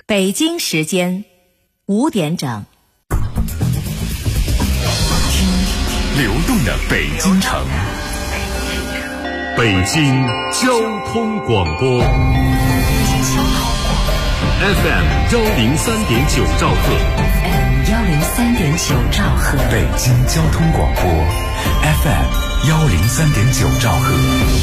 北京时间5点整。 流动的北京城，北京交通广播 FM 103.9兆赫， 103.9兆赫， 北京交通广播 FM 103.9兆赫。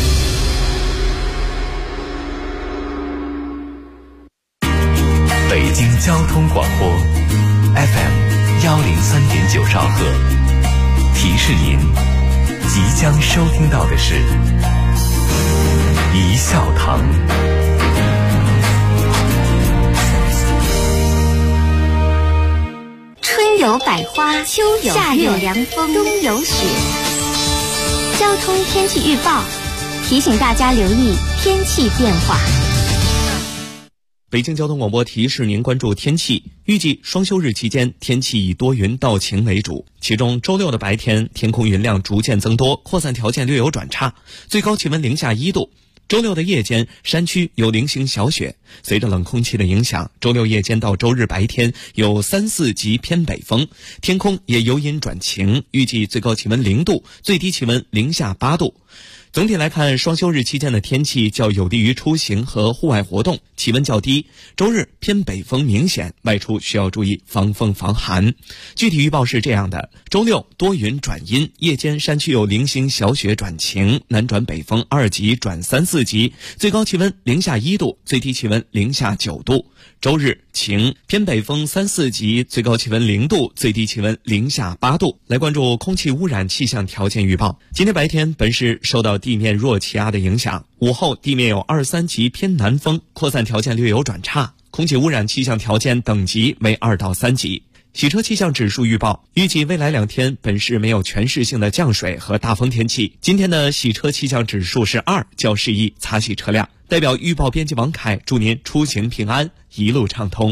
北京交通广播 FM 103.9兆赫，提示您即将收听到的是一笑堂。 春有百花，秋有月，夏有凉风，冬有雪。交通天气预报提醒大家留意天气变化。 北京交通广播提示您关注天气，预计双休日期间天气以多云到晴为主，其中周六的白天天空云量逐渐增多，扩散条件略有转差，最高气温零下1度。周六的夜间山区有零星小雪，随着冷空气的影响，周六夜间到周日白天有3、4级偏北风，天空也由阴转晴，预计最高气温0度，最低气温零下8度。总体来看，双休日期间的天气较有利于出行和户外活动，气温较低。周日偏北风明显，外出需要注意防风防寒。具体预报是这样的：周六多云转阴，夜间山区有零星小雪转晴，南转北风2级转3、4级，最高气温零下1度，最低气温零下9度。周日晴，偏北风3、4级，最高气温0度，最低气温零下8度。来关注空气污染气象条件预报。今天白天本市受到地面弱气压的影响，午后地面有2、3级偏南风，扩散条件略有转差，空气污染气象条件等级为2到3级。洗车气象指数预报，预计未来2天本市没有全市性的降水和大风天气。今天的洗车气象指数是2，较适宜擦洗车辆。代表预报编辑王凯祝您出行平安，一路畅通。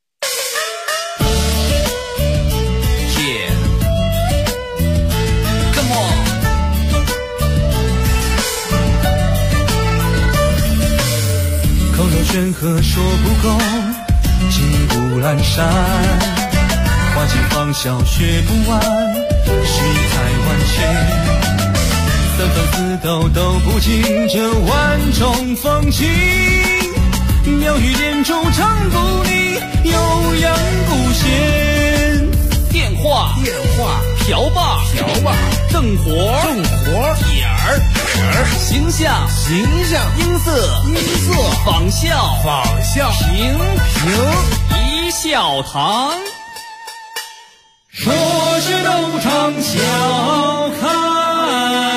口若悬河说不够，骑虎阑珊，花间芳笑学不完，世态万千，三番四斗斗不尽这万种风情，妙语连珠唱不腻，悠扬不闲。 电话瓢把正活点儿形象音色仿效平一笑堂， 说是斗场笑开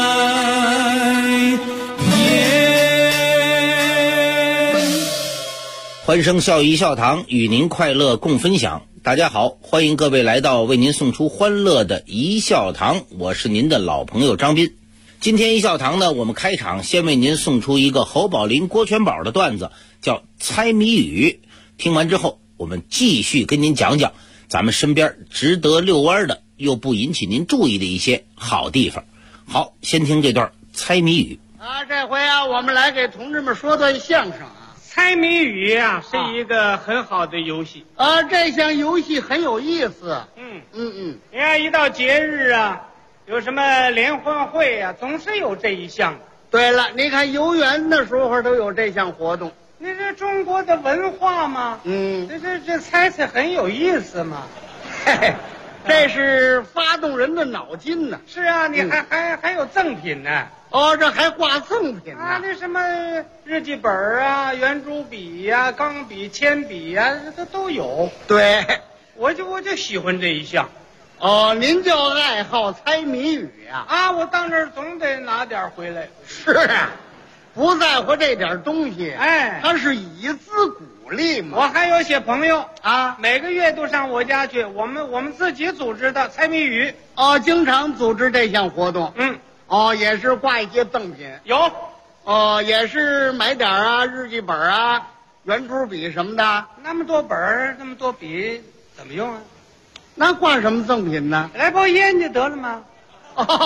欢声笑语一笑堂，与您快乐共分享。大家好，欢迎各位来到为您送出欢乐的一笑堂，我是您的老朋友张斌。今天一笑堂呢，我们开场先为您送出一个侯宝林、郭全宝的段子，叫猜谜语。听完之后，我们继续跟您讲讲咱们身边值得遛弯的又不引起您注意的一些好地方。好，先听这段猜谜语。 这回我们来给同志们说段相声啊。 猜谜语是一个很好的游戏这项游戏很有意思。 你看一到节日有什么联欢会总是有这一项。 对了，你看游园的时候都有这项活动。 那是中国的文化嘛。这猜猜很有意思嘛。 嘿，这是发动人的脑筋呢。 是啊，你还有赠品呢。 这还挂赠品呢。 那什么日记本圆珠笔钢笔铅笔这都有。 对， 我就喜欢这一项。 您就爱好猜谜语我到那儿总得拿点回来。 是不在乎这点东西它是以资鼓励嘛。 我还有些朋友每个月都上我家去，我们自己组织的猜谜语。 经常组织这项活动。也是挂一些赠品。 有。 也是买点日记本圆珠笔什么的。 那么多本那么多笔怎么用那挂什么赠品呢？ 来包烟就得了吗？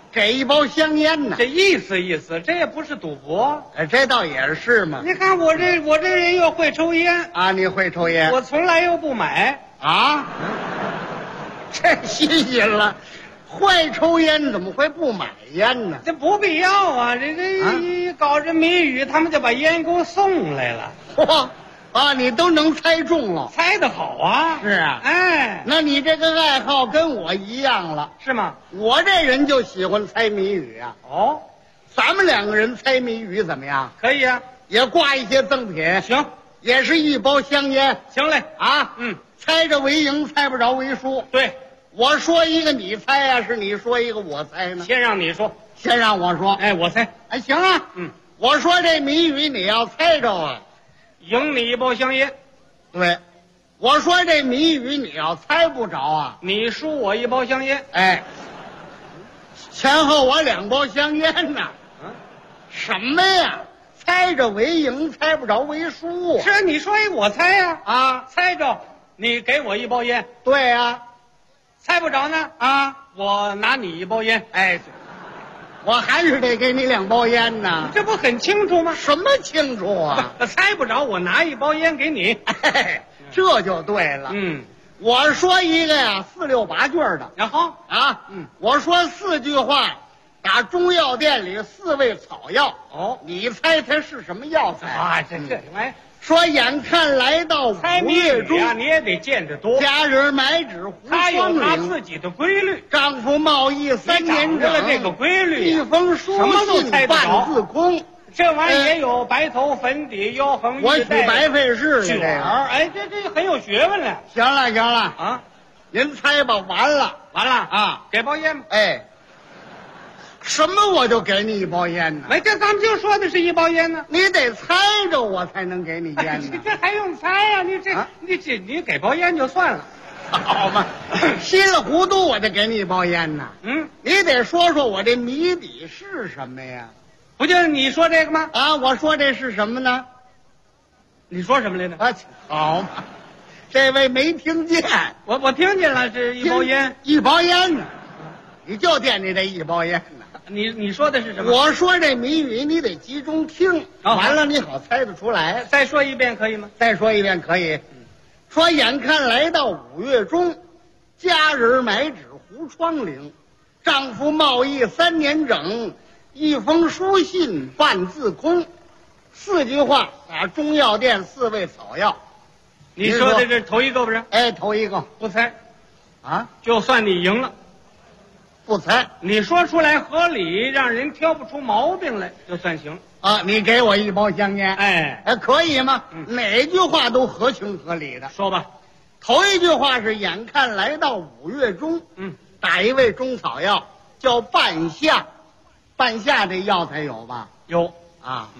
给一包香烟呢。 这意思意思，这也不是赌博。 这倒也是嘛。 你看我这人又会抽烟啊，你会抽烟？ 我从来又不买啊，这新鲜了。会抽烟怎么会不买烟呢？ 这不必要啊！这搞这谜语，他们就把烟给我送来了。 嚯！啊，你都能猜中了， 猜得好啊！ 是啊， 哎， 那你这个爱好跟我一样了， 是吗？ 我这人就喜欢猜谜语啊。 哦， 咱们两个人猜谜语怎么样？ 可以啊， 也挂一些赠品。 行， 也是一包香烟。 行嘞啊，猜着为赢，猜不着为输。 对， 我说一个你猜呀，是你说一个我猜呢？ 先让你说， 先让我说。 哎，我猜。 哎，行啊，我说这谜语你要猜着啊， 赢你一包香烟。 对，我说这谜语你要猜不着啊， 你输我一包香烟。 哎，前后我2包香烟呢。什么呀？猜着为赢，猜不着为输啊。 是你说一我猜呀。 啊， 猜着你给我一包烟。 对呀。 猜不着呢啊， 我拿你一包烟。 哎，我还是得给你2包烟呢。 这不很清楚吗？ 什么清楚啊？ 猜不着，我拿一包烟给你。 哎，这就对了。我说一个呀，4、6、8句的， 然后啊，我说4句话，打中药店里4味草药。哦，你猜它是什么药材啊？这玩意。 说眼看来到5月中啊，你也得见得多。 家人买纸胡他有他领自己的规律。 丈夫贸易3年整了这个规律， 一封书信半字空。 这玩意儿也有白头粉底腰横我取白费事卷儿。哎，这很有学问了。 行了啊， 您猜吧。完了啊，给包烟吧。 哎。什么我就给你一包烟呢？ 哎，这咱们就说的是一包烟呢。 你得猜着我才能给你烟呢。 这还用猜呀？你给包烟就算了， 好嘛？稀里糊涂我就给你一包烟呢。你得说说我这谜底是什么呀？ 不就是你说这个吗？ 啊，我说这是什么呢？ 你说什么来着？ 啊，好嘛，这位没听见。 我听见了，是一包烟， 一包烟呢。你就惦记这一包烟呢。 你说的是什么？ 我说这谜语你得集中听，完了你好猜得出来。 再说一遍可以吗？ 再说一遍可以。说眼看来到5月中，家人买纸糊窗棂，丈夫贸易3年整，一封书信半字空。4句话打中药店4味草药。 你说的这头一个不是？ 哎，头一个不猜， 啊， 就算你赢了。 不猜， 你说出来合理，让人挑不出毛病来，就算行啊！你给我一包香烟， 哎， 可以吗？哪句话都合情合理的。 说吧， 头一句话是眼看来到5月中，打一味中草药叫半夏，半夏这药材有吧？ 有啊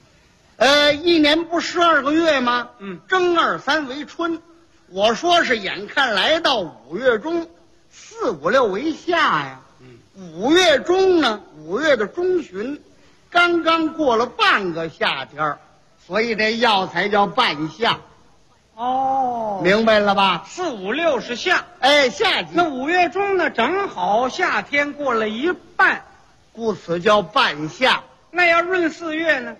，1年不12个月吗？正2、3为春，我说是眼看来到5月中，4、5、6为夏呀。5月中呢，5月的中旬，刚刚过了半个夏天，所以这药材叫半夏。 哦， 明白了吧 ？4、5、6是夏， 哎，夏季。 那5月中呢，正好夏天过了一半， 故此叫半夏。 那要闰4月呢？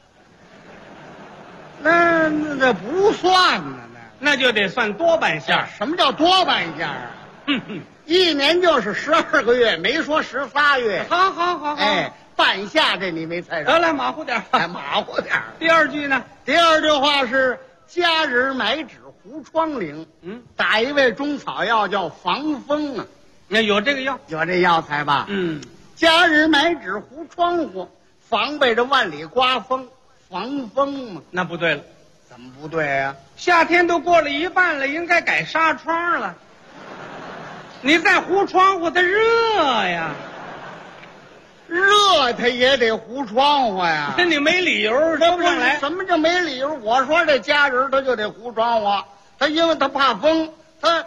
那这不算呢， 那就得算多半夏。 什么叫多半夏啊？1年就是12个月，没说13月。 好， 哎，半夏这你没猜着。 得了，马虎点哎，马虎点。 第2句呢？ 第2句话是家人买纸糊窗棂，打一味中草药叫防风啊。 那有这个药？ 有这药材吧？家人买纸糊窗户，防备着万里刮风，防风嘛。 那不对了。 怎么不对呀？ 夏天都过了一半了，应该改纱窗了。你再糊窗户，它热呀， 热它也得糊窗户呀。 这你没理由说不上来。 什么叫没理由？我说这家人他就得糊窗户，他因为他怕风，他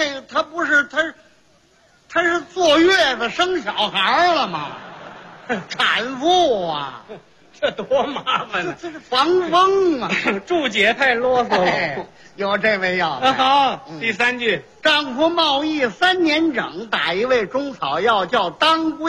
是坐月子生小孩了吗？产妇啊， 这多麻烦呢！ 这是防风啊。 注解太啰嗦了。 有这味药材。 好，第3句， 丈夫贸易3年整，打一味中草药叫当归。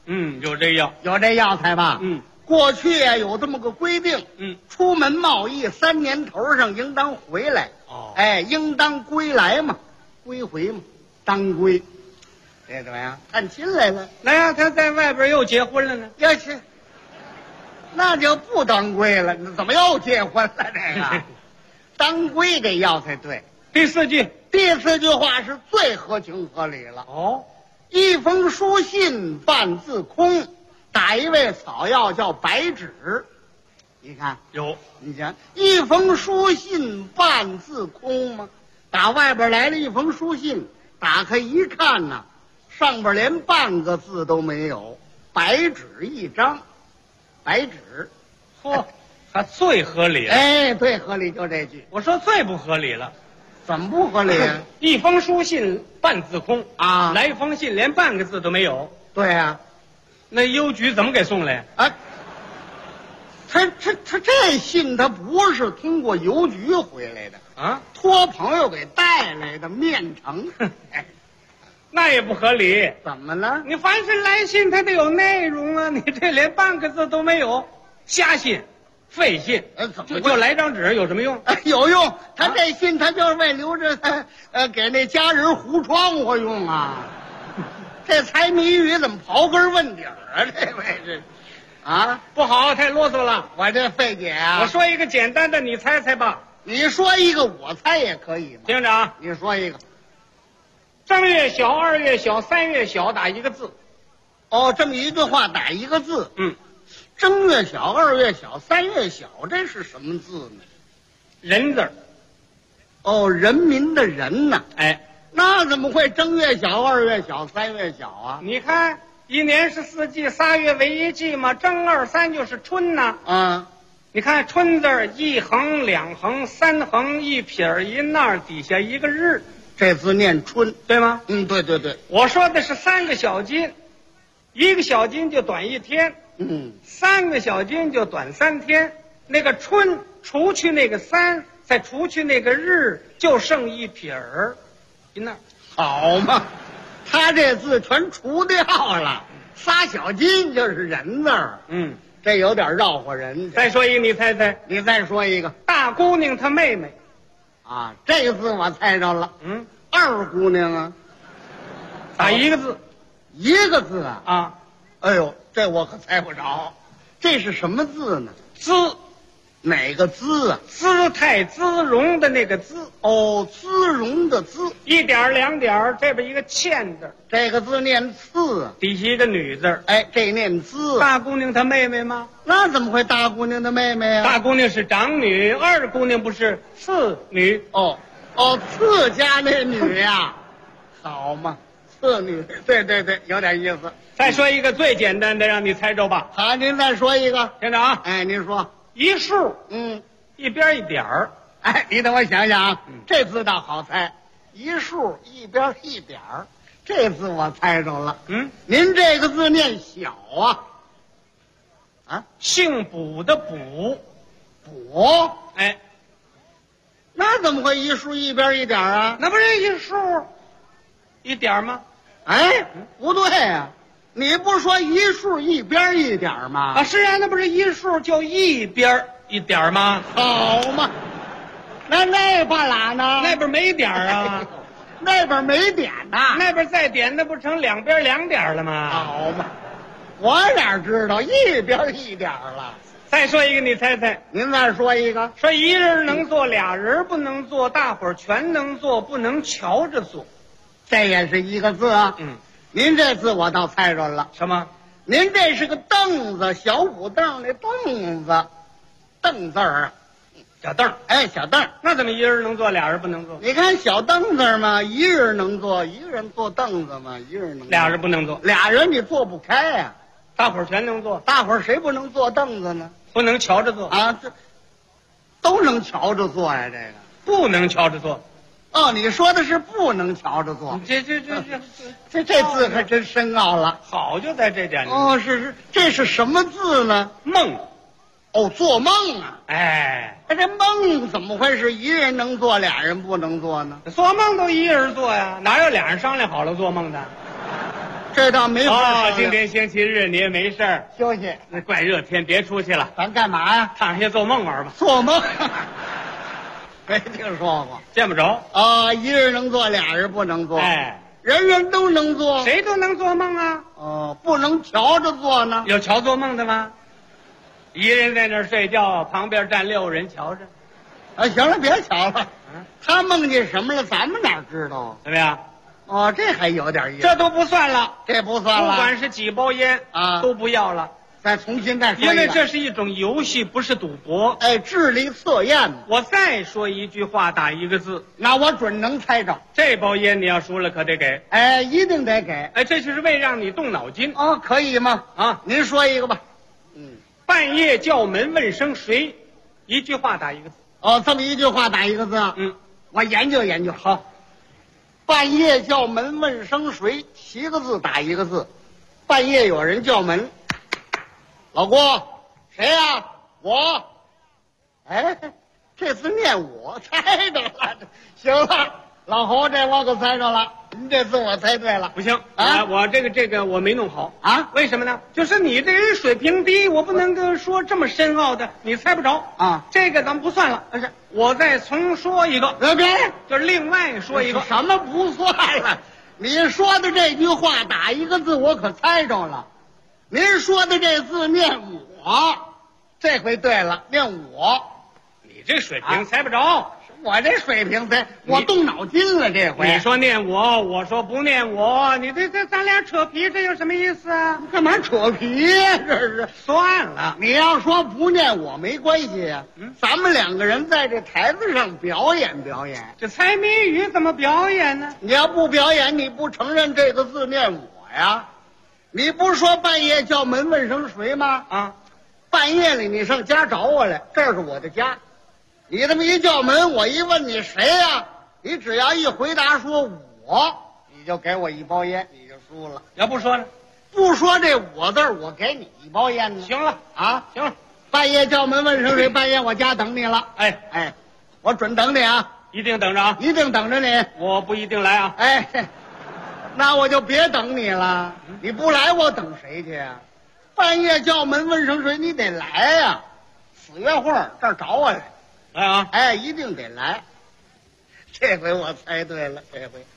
有这药。 有这药材吧？过去啊有这么个规定，出门贸易3年头上应当回来。 哦， 哎，应当归来嘛，归回嘛，当归。这怎么样？探亲来了？ 那呀，他在外边又结婚了呢？ 要去，那就不当归了。怎么又结婚了？这个当归这药才对。 第4句， 第4句话是最合情合理了。 哦， 一封书信半自空，打一味草药叫白芷。你看有， 你想一封书信半自空吗？打外边来了一封书信，打开一看呐，上边连半个字都没有，白纸一张，白纸。 嚯，还最合理了。 哎，最合理就这句。 我说最不合理了。 怎么不合理啊？ 一封书信半自空啊， 来一封信连半个字都没有。 对啊， 那邮局怎么给送来啊？他这信他不是通过邮局回来的啊， 托朋友给带来的面呈。 那也不合理。 怎么了？ 你凡是来信它得有内容啊，你这连半个字都没有，瞎信废信。 怎么就来张纸有什么用？ 有用，他这信他就是为留着他给那家人糊窗户用啊。这猜谜语怎么刨根问底儿啊？这位是啊， 不好，太啰嗦了。 我这费解啊。 我说一个简单的，你猜猜吧。 你说一个，我猜也可以嘛。 听着啊， 你说一个。 正月小、2月小、3月小，打一个字。 哦，这么一句话打一个字。正月小、2月小、3月小，这是什么字呢？ 人字儿。 哦，人民的人呐。 哎， 那怎么会正月小、2月小、3月小啊？ 你看，一年是4季，3月为一季嘛，正2、3就是春呐。 啊， 你看春字儿1横2横3横1撇1捺底下一个日， 这字念春， 对吗？ 对对对。 我说的是3个小金，1个小金就短1天，3个小金就短3天。那个春除去那个3，再除去那个日，就剩1撇儿1捺。 好嘛，他这字全除掉了，3小金就是人字儿。这有点绕乎人。 再说一个，你猜猜。 你再说一个。 大姑娘她妹妹。 啊，这个字我猜着了。二姑娘啊， 打一个字。 一个字啊。 啊， 哎呦，这我可猜不着。这是什么字呢？ 滋。 哪个滋啊？ 姿态滋容的那个滋。 哦，滋容的滋。 1点2点，这边一个欠字， 这个字念次啊， 底下一个女字。 哎，这念滋。 大姑娘她妹妹吗？ 那怎么会大姑娘的妹妹啊？ 大姑娘是长女，二姑娘不是次女。 哦，次家那女呀，好嘛，次女。对对对，有点意思。 再说一个最简单的，让你猜着吧。 好，您再说一个。 听着啊。 哎，您说。 一竖，一边一点儿。 哎，你等我想想啊，这字倒好猜，一竖一边一点儿，这字我猜着了。您这个字念小啊？啊， 姓卜的卜， 卜。 哎， 那怎么会一竖一边一点啊？ 那不是一竖一点吗？ 哎，不对呀。你不是说一竖一边一点吗？ 啊，是啊，那不是一竖就一边一点吗？ 好嘛，那半拉呢？ 那边没点啊， 那边没点呐， 那边再点，那不成两边2点了吗？ 好嘛，我哪知道一边一点了？ 再说一个，你猜猜。 您再说一个。 说一人能做，2人不能做，大伙儿全能做，不能瞧着做。 这也是一个字啊。您这字我倒猜着了。 什么？ 您这是个凳子，小虎凳那凳子，凳字儿， 小凳。 哎，小凳。 那怎么一人能坐，2人不能坐？ 你看小凳子嘛，一人能坐，一个人坐凳子嘛，一人能坐。 2人不能坐 ，2人你坐不开呀。 大伙儿全能坐， 大伙儿谁不能坐凳子呢？ 不能瞧着坐啊，这都能瞧着坐呀。这个不能瞧着坐。 哦，你说的是不能瞧着做， 这字可真深奥了。 好就在这点里。 哦，是，这是什么字呢？ 梦。 哦，做梦啊！ 哎， 这梦怎么会是一人能做，2人不能做呢？ 做梦都一人做呀，哪有2人商量好了做梦的？ 这倒没法今天星期日你也没事儿休息。 那怪热天别出去了， 咱干嘛呀？ 躺下做梦玩吧。 做梦？没听说过， 见不着啊！一人能做，俩人不能做。 哎， 人人都能做， 谁都能做梦啊。 哦，不能瞧着做呢。 有瞧做梦的吗？一人在那儿睡觉，旁边站6人瞧着。 啊，行了，别瞧了。他梦见什么了，咱们哪知道啊？ 怎么样？ 哦，这还有点意思。 这都不算了， 这不算了。 不管是几包烟啊， 都不要了。 再重新再说一个， 因为这是一种游戏，不是赌博。 哎，智力测验嘛。 我再说一句话，打一个字， 那我准能猜着。 这包烟你要输了可得给。 哎，一定得给。 哎，这就是为让你动脑筋。 哦，可以吗？ 啊， 您说一个吧。 半夜叫门问声谁，一句话打一个字。 哦，这么一句话打一个字。我研究研究。好。半夜叫门问声谁，7个字打一个字。半夜有人叫门，老郭，谁呀？我。哎，这次念我，猜着了。行了，老侯，这我可猜着了。您这次我猜对了。 不行啊， 我这个我没弄好啊。 为什么呢？就是你这人水平低，我不能跟说这么深奥的，你猜不着啊。 这个咱们不算了。是，我再重说一个。 别， 就是另外说一个。 什么不算了？你说的这句话打一个字，我可猜着了。您说的这字念我，这回对了，念我。 你这水平猜不着。 我这水平猜，我动脑筋了这回。 你说念我，我说不念我，你这咱俩扯皮，这有什么意思啊？ 干嘛扯皮呀？这是算了。 你要说不念我没关系呀。咱们2个人在这台子上表演表演。 这猜谜语怎么表演呢？ 你要不表演，你不承认这个字念我呀？你不说半夜叫门问声谁吗？啊，半夜里你上家找我来，这是我的家。你这么一叫门，我一问你谁呀？你只要一回答说我，你就给我1包烟，你就输了。 要不说呢？ 不说这我字儿，我给你1包烟呢。 行了啊， 行了。 半夜叫门问声谁，半夜我家等你了。哎，我准等你啊， 一定等着啊， 一定等着你。 我不一定来啊。 哎，那我就别等你了。你不来，我等谁去啊？半夜叫门问声谁，你得来呀。4月份这儿找我来。 来啊！ 哎，一定得来。这回我猜对了，这回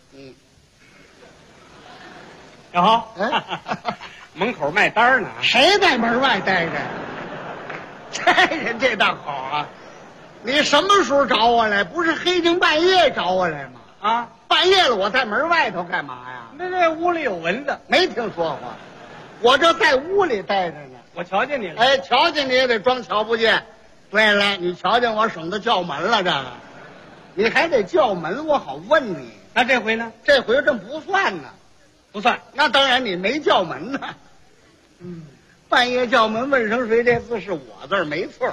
小豪，门口卖单呢。 谁在门外待着？这人这倒好啊！你什么时候找我来？不是黑更半夜找我来吗？啊，半夜了，我在门外头干嘛呀？ 那这屋里有蚊子， 没听说过。我这在屋里待着呢。 我瞧见你了。 哎，瞧见你也得装瞧不见。对了，你瞧见我，省得叫门了。这个，你还得叫门，我好问你。 那这回呢？ 这回这不算呢， 不算。 那当然，你没叫门呢。半夜叫门问声谁，这字是我字儿，没错。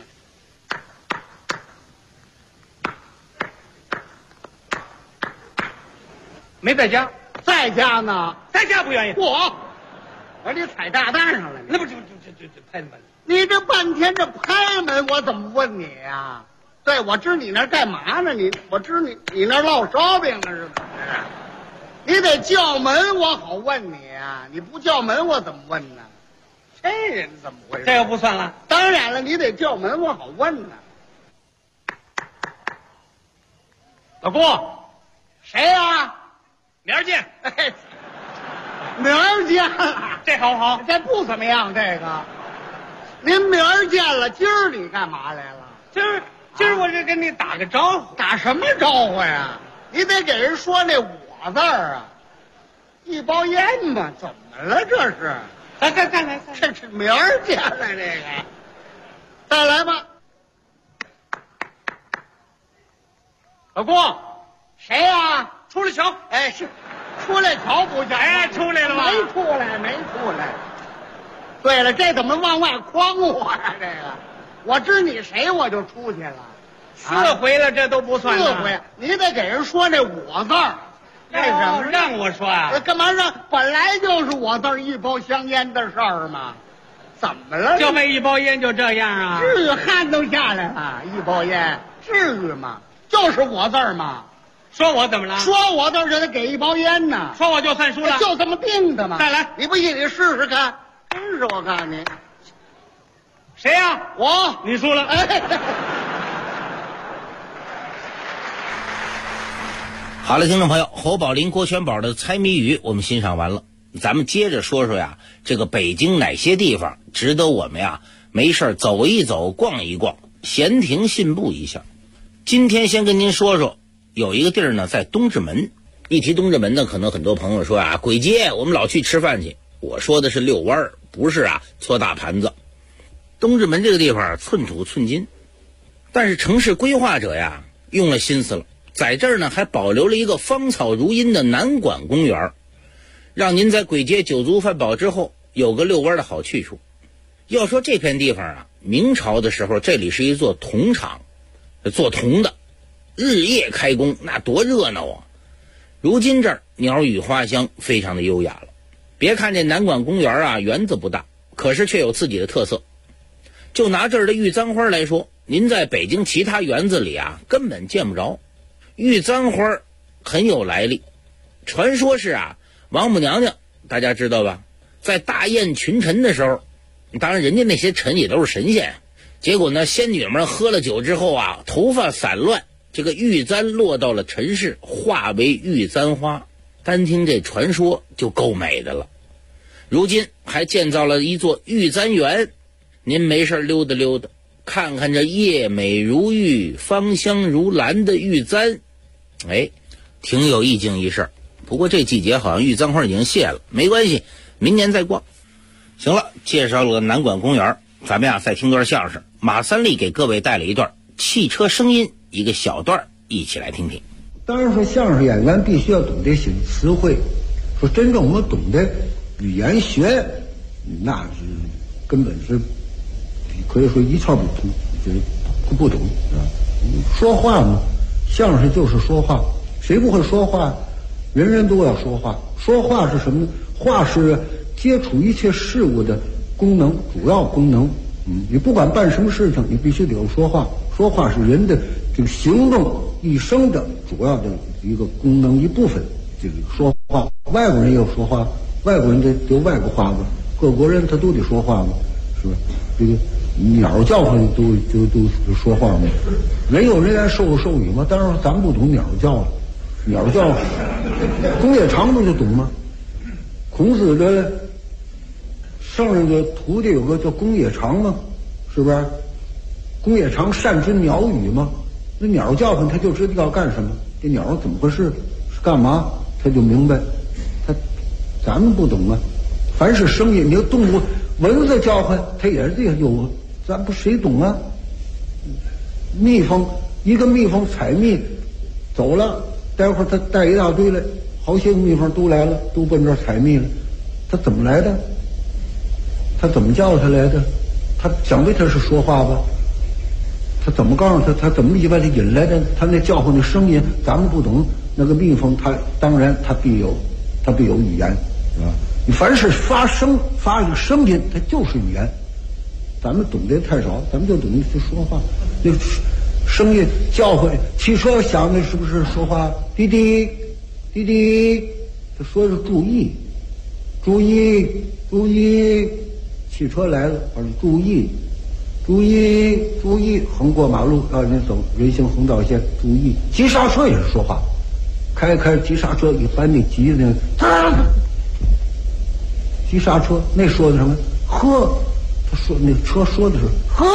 没在家， 在家呢， 在家不愿意。 我说你踩炸弹上了， 那不就拍门？ 你这半天这拍门，我怎么问你呀？对，我知你那干嘛呢？我知你那烙烧饼呢是怎么着？你得叫门，我好问你啊！你不叫门，我怎么问呢？这人怎么回事？ 这个不算了。 当然了，你得叫门，我好问呢。 老郭， 谁呀？ 明儿见。 哎，明儿见了， 这好不好？ 这不怎么样，这个。您明儿见了，今儿你干嘛来了？ 今儿我这跟你打个招呼。 打什么招呼呀？你得给人说那我字儿啊，1包烟嘛，怎么了这是？ 再来， 这是明儿见了这个，再来吧。 老郭， 谁呀？ 出来瞧。 哎，是出来瞧不行？ 哎，出来了吗？ 没出来。对了，这怎么往外诓我呀？这个，我知你谁，我就出去了。 4回了，这都不算。 4回，你得给人说那我字儿。为什么让我说啊？ 干嘛让？本来就是我字儿1包香烟的事儿嘛。怎么了？ 就为1包烟就这样啊？ 至于汗都下来了，1包烟至于吗？就是我字儿嘛。 说我怎么了？ 说我倒是得给一包烟呢。 说我就算输了， 就这么定的嘛。 再来， 你不信你试试看。真是我看你， 谁呀？ 我， 你输了。 哎， 好了，听众朋友，侯宝林、郭全宝的猜谜语我们欣赏完了，咱们接着说说呀，这个北京哪些地方值得我们呀没事走一走、逛一逛、闲庭信步一下。今天先跟您说说，有一个地儿呢在东直门。一提东直门呢，可能很多朋友说啊，簋街我们老去吃饭去。我说的是遛弯儿，不是啊搓大盘子。东直门这个地方寸土寸金，但是城市规划者呀用了心思了，在这儿呢还保留了一个芳草如茵的南馆公园，让您在簋街酒足饭饱之后有个遛弯的好去处。要说这片地方啊，明朝的时候这里是一座铜厂，做铜的，日夜开工，那多热闹啊。如今这儿鸟语花香，非常的优雅了。别看这南馆公园啊园子不大，可是却有自己的特色。就拿这儿的玉簪花来说，您在北京其他园子里啊根本见不着。玉簪花很有来历，传说是啊，王母娘娘大家知道吧，在大宴群臣的时候，当然人家那些臣也都是神仙，结果呢仙女们喝了酒之后啊，头发散乱，这个玉簪落到了尘世，化为玉簪花。单听这传说就够美的了。如今还建造了一座玉簪园，您没事溜达溜达，看看这叶美如玉、芳香如兰的玉簪，哎，挺有意境一事。不过这季节好像玉簪花已经谢了，没关系，明年再逛。行了，介绍了南馆公园，咱们呀再听段相声。马三立给各位带了一段汽车声音，一个小段，一起来听听。 当然说相声演员必须要懂得写词汇，说真正我们懂得语言学，那是根本是可以说一窍不通，就是不懂啊。说话嘛，相声就是说话，谁不会说话？人人都要说话。说话是什么呢？话是接触一切事物的功能，主要功能。你不管办什么事情，你必须得有说话。说话是人的这个行动一生的主要的一个功能一部分。这个说话，外国人也有说话，外国人得有外国话嘛，各国人他都得说话嘛，是吧？这个鸟叫唤都说话嘛。人有人言，兽有兽语嘛。当然咱们不懂鸟叫，鸟叫，公冶长不就懂吗？孔子的圣人的徒弟有个叫公冶长嘛，是不是？公冶长善知鸟语嘛，那鸟叫唤他就知道要干什么，这鸟怎么回事，是干嘛，他就明白。咱们不懂啊，凡是声音，你要动物，蚊子叫唤，它也是有，咱不谁懂啊？蜜蜂，一个蜜蜂采蜜走了，待会儿它带一大堆来，好些个蜜蜂都来了，都奔这儿采蜜了，它怎么来的？他怎么叫他来的？他想必他是说话吧？他怎么告诉他？他怎么把他引来的？他那叫唤的声音，咱们不懂。那个蜜蜂，它当然它必有语言，是吧？你凡是发这个声音，它就是语言。咱们懂得太少，咱们就懂得去说话。那声音叫唤，汽车响的是不是说话？滴滴滴滴，他说是注意，注意，注意。汽车来了，注意，注意，注意！横过马路，让人走人行横道线，注意！急刹车也是说话，开急刹车，一般那急的，急刹车那说的什么？呵，他说那车说的是呵，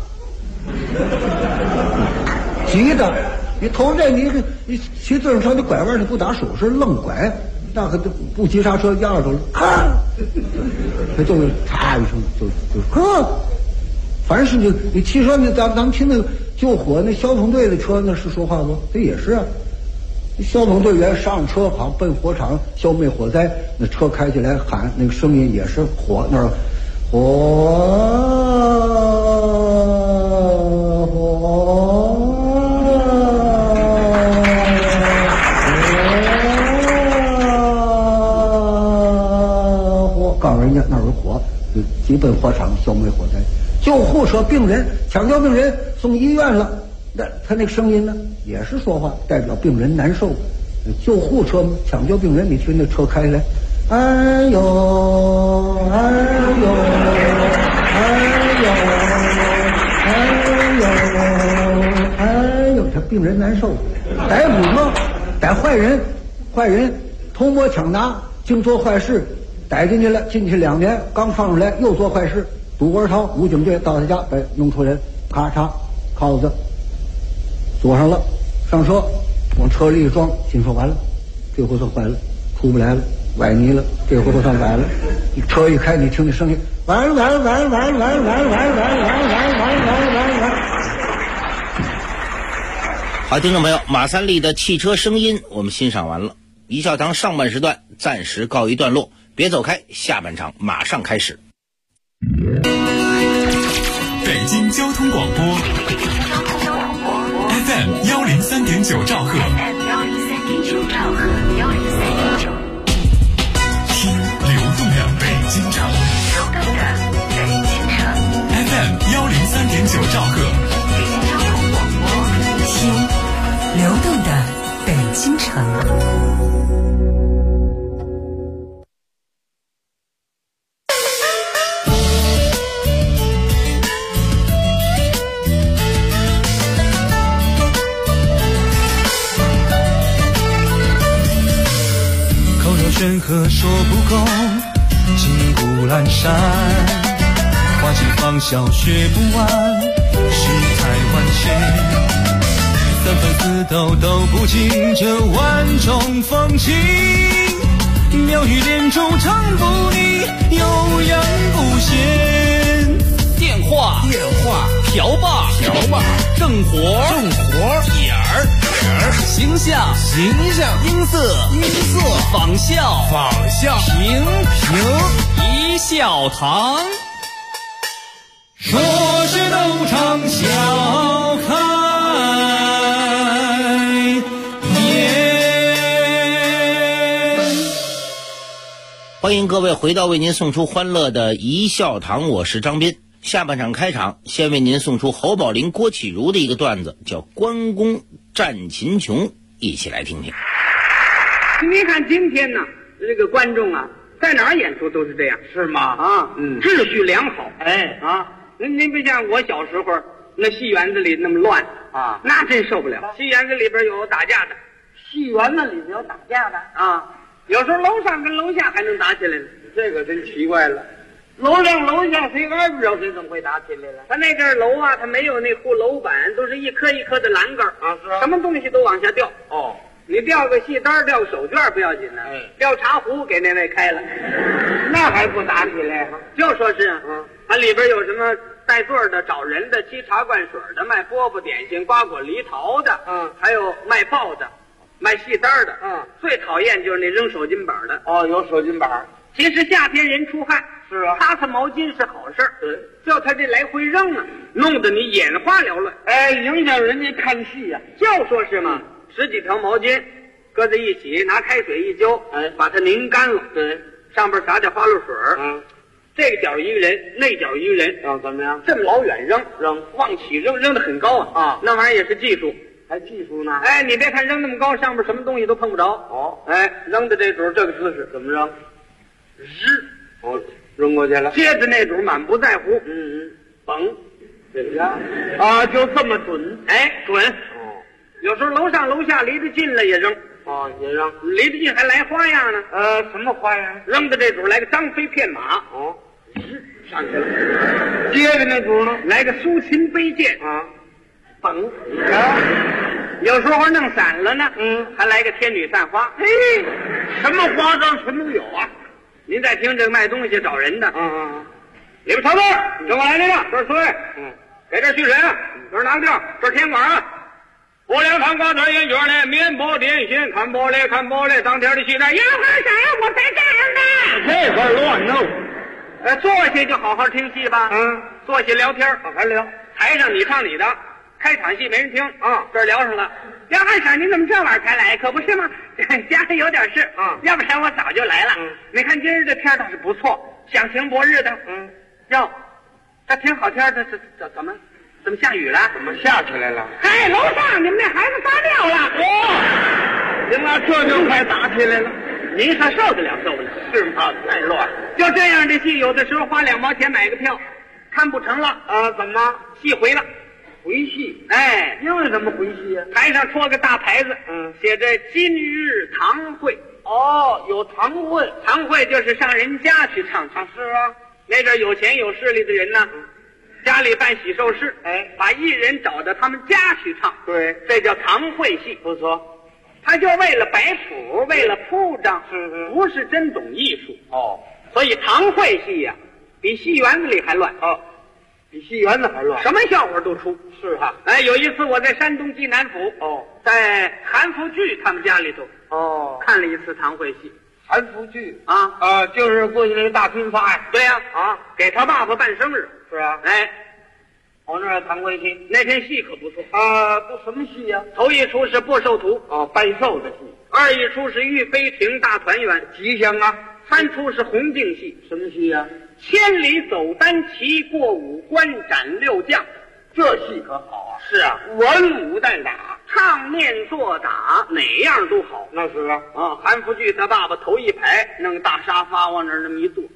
急的，你头这你骑自行车你拐弯你不打手势愣拐。那可不急刹车压着走了，咔，他就是嚓一声就呵。凡是你汽车咱们听那个救火那消防队的车，那是说话不？这也是啊。消防队员上车好奔火场消灭火灾，那车开起来喊那个声音也是火那儿人家那儿有火，就急奔火场消灭火灾。救护车病人抢救病人送医院了， 那他那个声音呢，也是说话，代表病人难受。救护车嘛，抢救病人，你听那车开来，哎呦，哎呦，哎呦，哎呦，哎呦，他病人难受。逮捕嘛，逮坏人，坏人偷摸抢拿，净做坏事，逮进去了，进去2年，刚放出来又做坏事，赌窝逃，武警队到他家把弄出来，咔嚓，铐子锁上了，上车。往车里一装，心说完了，这回算坏了，出不来了，崴泥了，这回都算崴了。车一开，你听那声音，完了完了完了完了完了完了完了完了完了完了完了完了。 好，听众朋友，马三立的汽车声音我们欣赏完了。一笑堂上半时段暂时告一段落，别走开，下半场马上开始。 北京交通广播 FM 103.9兆赫，听流动的北京城，FM 103.9兆赫， 听流动的北京城。 山河说不够，金谷阑珊，花季芳香学不完，世态万千，三分四斗都不尽这万种风情，妙语连珠唱不腻，悠扬不闲。 电话瓢把正活点儿形象音色仿效平一笑堂， 说是斗场笑开颜。 欢迎各位回到为您送出欢乐的一笑堂，我是张斌。下半场开场，先为您送出侯宝林、郭启儒的一个段子，叫《关公战秦琼》，一起来听听。 你看今天呢，这个观众啊，在哪儿演出都是这样，是吗？啊，秩序良好。哎啊，您别像我小时候那戏园子里那么乱啊，那真受不了。戏园子里边有打架的，戏园子里边有打架的啊，有时候楼上跟楼下还能打起来呢，这个真奇怪了。楼上楼下谁挨不着谁怎么会打起来了？他那阵楼啊，他没有那护楼板，都是一颗一颗的栏杆啊，是啊，什么东西都往下掉。哦，你掉个戏单，掉个手绢不要紧呢，掉茶壶给那位开了，那还不打起来？就说是，它里边有什么带座的、找人的、沏茶灌水的、卖饽饽点心、瓜果梨桃的，还有卖报的、卖戏单的，最讨厌就是那扔手巾板的。哦，有手巾板。其实夏天人出汗，是啊，擦擦毛巾是好事儿，叫他这来回扔啊，弄得你眼花缭乱，哎，影响人家看戏呀。就说是嘛，10几条毛巾搁在一起，拿开水一浇，哎，把它拧干了，对，上边撒点花露水，这个角一个人，那角一个人，怎么样？这么老远扔，往起扔得很高啊，那玩意儿也是技术。还技术呢？哎，你别看扔那么高，上边什么东西都碰不着。哦，哎，扔的这主这个姿势怎么扔？扔过去了。接着那主满不在乎，嘣，这个啊，就这么准，哎，准。哦，有时候楼上楼下离得近了也扔。哦，也扔，离得近还来花样呢。什么花样？扔的这主来个张飞骗马。哦，上去了。接着那主呢，来个苏秦背剑。啊，嘣，有时候弄散了呢。还来个天女散花。嘿，什么花招全都有啊。您再听这个卖东西找人的，里边曹豆，跟我来这个，这是水，给这去水，这是拿掉，这是甜管啊，我两汤瓜子烟卷呢，面包点心，看玻璃，当天的戏单，一会儿谁我才这样的，这块乱弄，坐下就好好听戏吧，坐下聊天，好好聊，台上你唱你的。开场戏没人听啊，这儿聊上了。梁二婶，您怎么这晚才来？可不是吗？家里有点事要不然我早就来了。你看今儿这天倒是不错，响晴博日的。哟，这挺好天的，这怎么？ 怎么下雨了？ 怎么下起来了？ 哎，楼上你们那孩子撒尿了！ 行了，这就快打起来了。 您还受得了受不了？ 是吗？太乱。 就这样的戏，有的时候花2毛钱买个票，看不成了啊？怎么？ 戏回了？ 回戏？ 哎， 因为什么回戏呀？ 台上戳个大牌子，写着今日堂会。 哦，有堂会。 堂会就是上人家去唱去。 是啊， 那阵有钱有势力的人呢，家里办喜寿事， 哎， 把艺人找到他们家去唱。 对， 这叫堂会戏。 不错。 他就为了摆谱，为了铺张，不是真懂艺术。 哦， 所以堂会戏呀，比戏园子里还乱。 哦，比戏园子还乱， 什么笑话都出。 是哈。 哎，有一次我在山东济南府，在韩复榘他们家里头，看了一次堂会戏。 韩复榘啊， 就是过去那个大军阀呀。 对呀，给他爸爸办生日。 是啊。 哎， 我那儿堂会戏， 那天戏可不错都什么戏呀？ 头一出是播寿图， 拜寿的戏； 二一出是御飞艇大团圆， 吉祥啊； 三出是红镜戏， 什么戏呀？ 千里走单骑，过五关斩六将， 这戏可好啊！ 是啊， 文武旦打， 唱念做打，哪样都好。 那是啊。 韩复榘他爸爸头一排弄个大沙发往那儿那么一坐，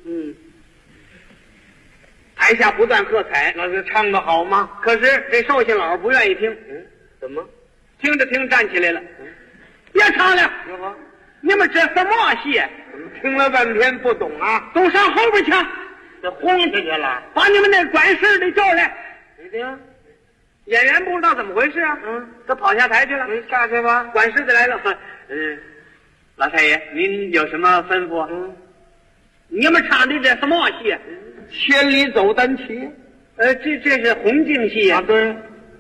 台下不断喝彩， 那是唱得好吗？ 可是这寿星老不愿意听， 怎么？ 听着听站起来了，别唱了，你们这什么戏？ 听了半天不懂啊， 都上后边去， 这轰下去了， 把你们那管事的叫来。 你听， 演员不知道怎么回事啊，他跑下台去了。 下去吧。 管事的来了，老太爷，您有什么吩咐？你们唱的这什么戏？ 千里走单骑。 这是红镜戏呀。 对。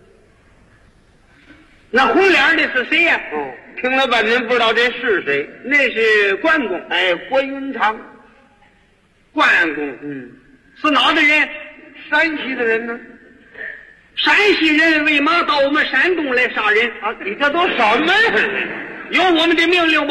那红脸的是谁呀？ 听了半天不知道这是谁。 那是关公。 关云长。 关公。是哪的人？ 山西的人呢？ 山西人为嘛到我们山东来杀人啊？你这都什么人？ 有我们的命令不？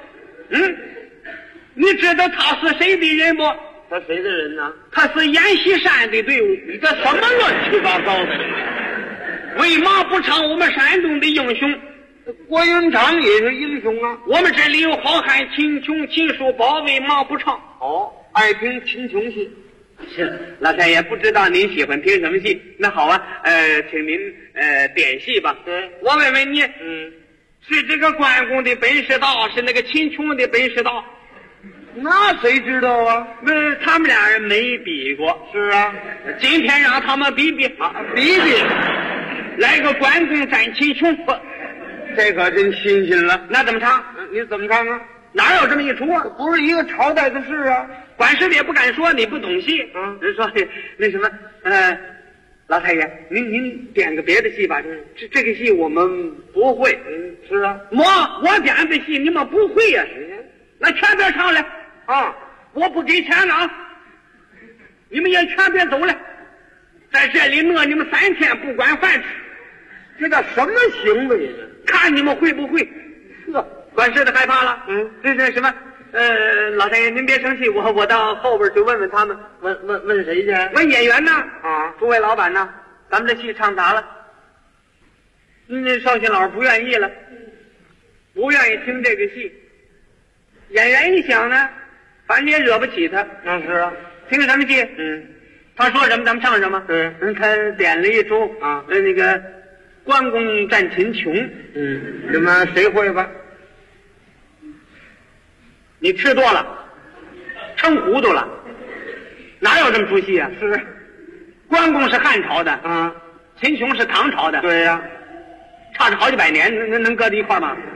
你知道他是谁的人不？ 他谁的人呢？ 他是阎锡山的队伍。 你这什么乱七八糟的？ 为嘛不唱我们山东的英雄？ 关云长也是英雄啊。 我们这里有好汉秦琼、秦叔宝，为嘛不唱？ 爱听秦琼戏。 是，老太爷不知道您喜欢听什么戏？那好啊，请您点戏吧。我问问你，是这个关公的本事大，是那个秦琼的本事大？ 那谁知道啊？ 他们俩人没比过。 是啊， 今天让他们比比比比， 来个关公战秦琼， 这可真新鲜了。 那怎么唱？ 你怎么唱啊？ 哪有这么一出啊？ 不是一个朝代的事啊。 管事的也不敢说你不懂戏。人说那什么，老太爷，您点个别的戏吧。这个戏我们不会。 是啊， 我点的戏你们不会呀。那全别唱了我不给钱了啊！你们也全别走了，在这里饿你们3天不管饭吃， 这叫什么行为呢？ 看你们会不会？管事的害怕了。这什么？老太爷您别生气，我到后边去问问他们。 问谁去？ 问演员呢？诸位老板呢？咱们这戏唱砸了。那绍兴老不愿意了，不愿意听这个戏。演员一想呢，反正也惹不起他。 那是啊， 听什么戏？他说什么咱们唱什么。他点了一出那个关公战秦琼。 什么谁会吧？ 你吃多了，撑糊涂了，哪有这么出戏啊？ 是， 关公是汉朝的秦琼是唐朝的。 对呀， 差着好几百年，能搁在一块吗？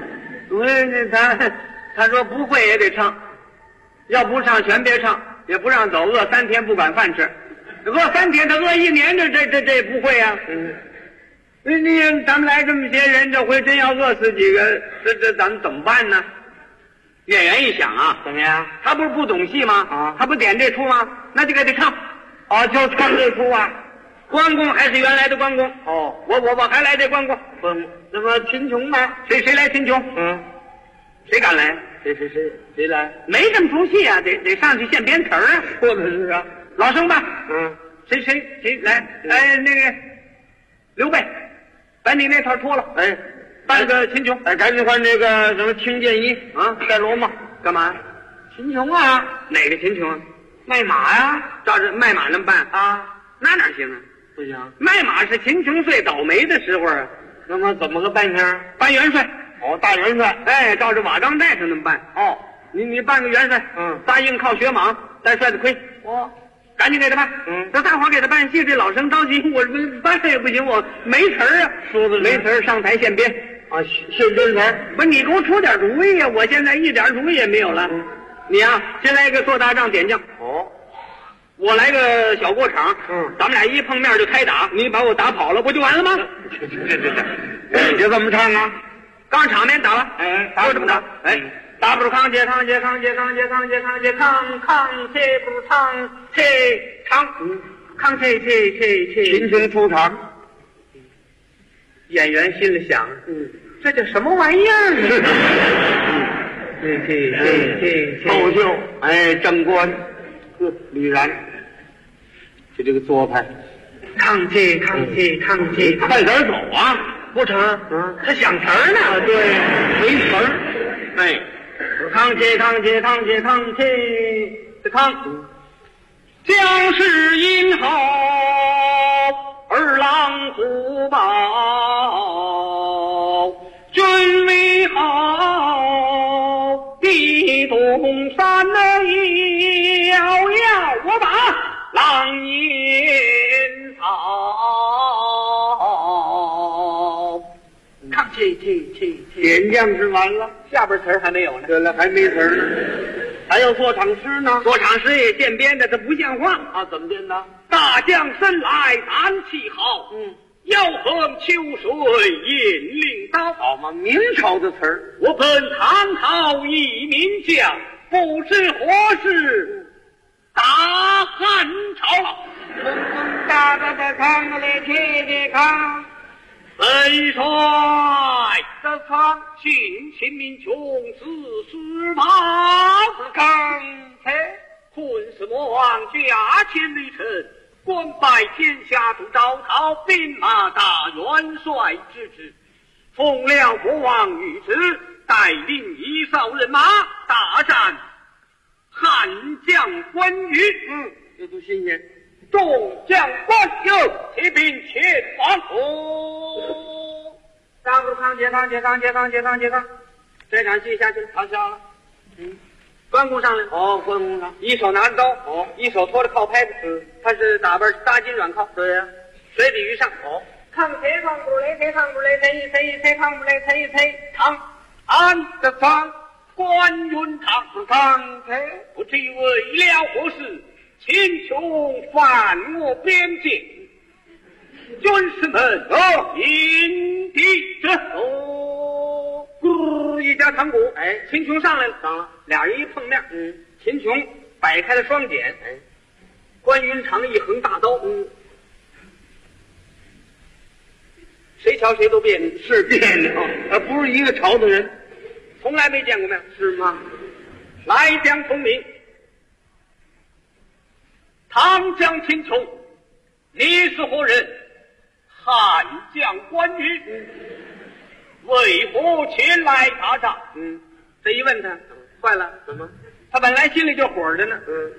他说不会也得唱，要不唱全别唱，也不让走，饿3天不管饭吃，饿3天他饿1年，这不会啊。咱们来这么些人，这回真要饿死几个，这咱们怎么办呢？演员一想怎么样？ 他不是不懂戏吗？他不点这出吗？那就给他唱。 就唱这出啊。 关公还是原来的关公。我还来这关公。 那么秦琼呢？ 谁来秦琼？谁敢来？ 谁来？ 没这么出戏啊，得上去现编词儿啊。 说的是啊， 老生吧。谁来？那个刘备，把你那套脱了， 哎， 扮个秦琼， 哎，赶紧换这个什么听见衣啊，带罗帽， 干嘛？ 秦琼啊， 哪个秦琼？ 卖马呀， 照着卖马那么办啊， 那哪行啊？ 不行， 卖马是秦琼最倒霉的时候啊。 那么怎么个扮相？ 扮元帅。 哦，大元帅， 哎，照着瓦岗带上那么办。 哦， 你扮个元帅，答应靠血蟒，带帅的盔。 哦， 赶紧给他办。让大伙给他办戏，这老生着急，我办也不行，我没词儿啊。 说的没词儿，上台现编啊，现编词儿。 不，你给我出点主意呀！我现在一点主意也没有了。你呀，先来一个做大仗点将。 哦， 我来个小过场。咱们俩一碰面就开打，你把我打跑了，不就完了吗？ 这就这么唱啊？ 刚场面打了， 哎， 就这么打。哎，打不住扛街扛街扛街扛街扛街扛街扛扛街不如唱街唱，扛街街秦琼出场。 演员心里想，这叫什么玩意儿？ 窦秀，哎，正官，吕然，就这个做派， 扛街扛街扛街， 快点走啊！ 不成，他想词儿呢。 对，没词儿。 哎，扛街扛街扛街扛街的扛，将士殷好，儿郎虎豹，君为好，地动山内遥遥，我把狼烟草。扛起点将是完了， 下边词儿还没有呢。 对了，还没词儿呢，还要做场诗呢。 做场诗也现编的，这不像话啊！怎么编的？ 大将身来胆气好，腰横秋水引领刀。 好嘛，明朝的词儿。 我本唐朝一名将，不知何事打汉朝。 大大的扛来铁的扛。 本帅的苍秦秦民穷死死马扛才困死魔王驾千里尘，官拜天下主赵操兵马大元帅之职，奉了国王谕旨，带领一扫人马大战汉将关羽。 这都新鲜。 众将官有骑兵前往。上不扛街扛街扛街扛街扛街扛，这场戏下去了，他下了。关公上来了。 哦，关公上， 一手拿着刀，一手托着靠拍子。他是打扮搭金软靠。 对呀， 水底鱼上。扛车扛不来车扛不来车一车一车扛不来车一车扛，俺的扛关云长不扛车，不知为了何事。秦琼犯我边境，军士们引敌者一家长鼓，哎，秦琼上来了，上了，俩人一碰面，秦琼摆开了双锏，哎，关云长一横大刀，谁瞧谁都别扭， 是别扭，不是一个朝的人， 从来没见过面， 是吗？ 来将聪明。唐将秦琼，你是何人？汉将关羽，为何前来打仗？这一问他，坏了， 怎么？ 他本来心里就火着呢。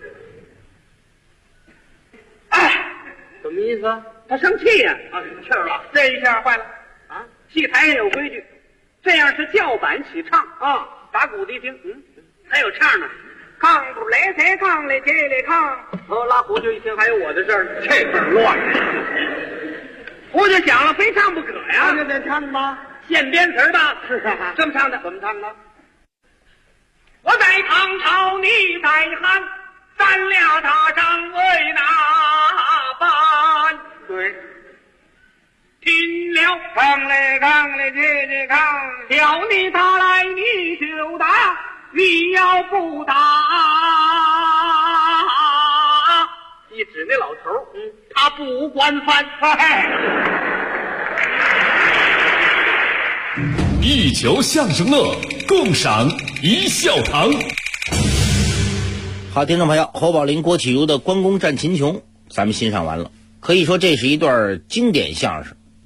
哎， 什么意思？ 他生气呀！ 生气了。 这一下坏了啊！戏台上有规矩，这样是叫板起唱啊，打鼓的一听，还有唱呢。扛不来才扛来，铁来扛。拉胡就一听，还有我的事儿， 这份乱。 胡就想了，非唱不可呀。 那就得唱吧， 现编词吧。 是啊， 这么唱的。 怎么唱的？ 我在唐朝，你在汉，咱俩打仗为哪般？ 对。 听了扛来扛来，铁来扛。 叫你打来，你就打。你要不打，一指那老头，他不管饭。 一球相声乐，共赏一笑堂。 好，听众朋友，侯宝林、郭启儒的《关公战秦琼》，咱们欣赏完了。可以说这是一段经典相声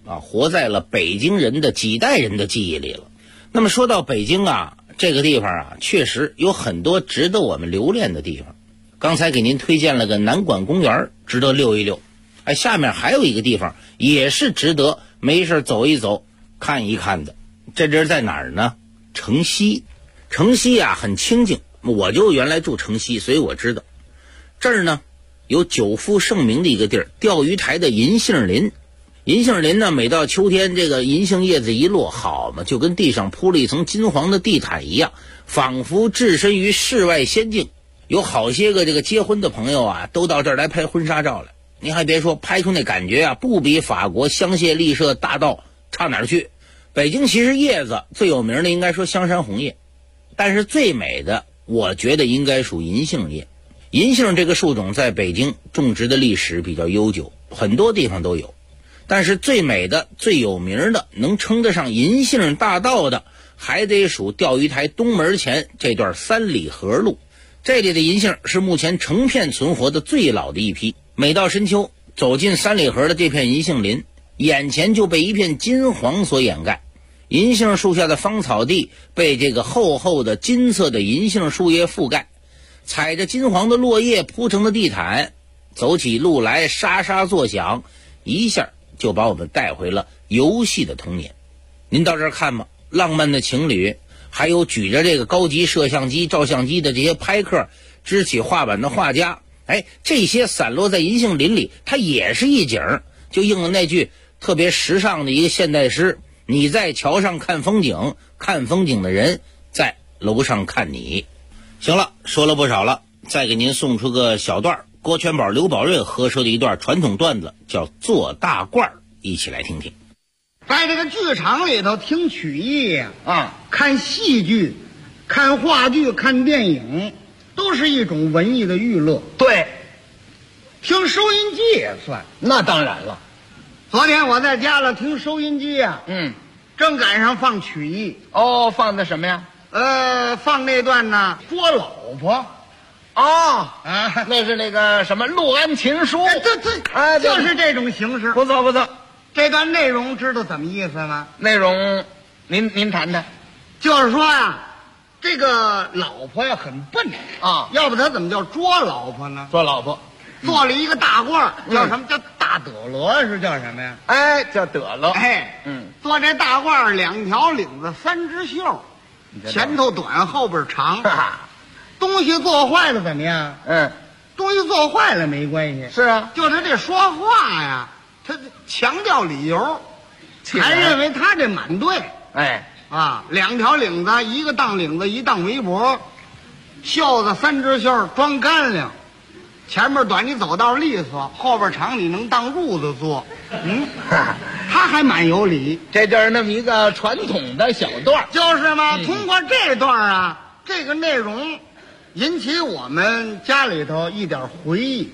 啊，活在了北京人的几代人的记忆里了。那么说到北京啊，这个地方啊，确实有很多值得我们留恋的地方。刚才给您推荐了个南馆公园，值得溜一溜。哎，下面还有一个地方也是值得没事走一走、看一看的。这地儿在哪儿呢？城西。城西啊很清静，我就原来住城西，所以我知道。这儿呢有久负盛名的一个地儿，钓鱼台的银杏林。银杏林呢，每到秋天，这个银杏叶子一落，好嘛，就跟地上铺了一层金黄的地毯一样，仿佛置身于世外仙境。有好些个这个结婚的朋友啊，都到这儿来拍婚纱照来。您还别说，拍出那感觉啊，不比法国香榭丽舍大道差哪儿去。北京其实叶子最有名的应该说香山红叶，但是最美的我觉得应该属银杏叶。银杏这个树种在北京种植的历史比较悠久，很多地方都有。但是最美的、最有名的，能称得上银杏大道的，还得属钓鱼台东门前这段三里河路。这里的银杏是目前成片存活的最老的一批。每到深秋，走进三里河的这片银杏林，眼前就被一片金黄所掩盖。银杏树下的芳草地被这个厚厚的金色的银杏树叶覆盖，踩着金黄的落叶铺成的地毯，走起路来沙沙作响，一下就把我们带回了游戏的童年。您到这儿看吧，浪漫的情侣，还有举着这个高级摄像机、照相机的这些拍客，支起画板的画家，哎，这些散落在银杏林里，它也是一景，就应了那句特别时尚的一个现代诗：你在桥上看风景，看风景的人在楼上看你。行了，说了不少了，再给您送出个小段，郭全宝、刘宝瑞合说的一段传统段子，叫做大褂，一起来听听。 在这个剧场里头听曲艺看戏剧、看话剧、看电影，都是一种文艺的娱乐。 对， 听收音机也算。 那当然了。 昨天我在家里听收音机啊，正赶上放曲艺。 哦，放的什么呀？ 放那段呢，捉老婆。 那是那个什么《陆安琴书》。 对，就是这种形式。 不错不错。 这段内容知道怎么意思吗？ 内容您谈谈。 就是说呀，这个老婆呀很笨啊， 要不他怎么叫捉老婆呢？ 捉老婆， 做了一个大褂，叫什么？叫大得罗是叫什么呀？ 哎，叫得了。 哎，做这大褂2条领子3只袖，前头短后边长。东西做坏了怎么样？东西做坏了没关系。 是啊， 就是这说话呀，他强调理由，还认为他这满对。2条领子，1个当领子，1当围脖，袖子3只袖装干粮，前面短你走道利索，后边长你能当褥子坐。他还蛮有理。 这就是那么一个传统的小段。 就是嘛，通过这段啊，这个内容引起我们家里头一点回忆。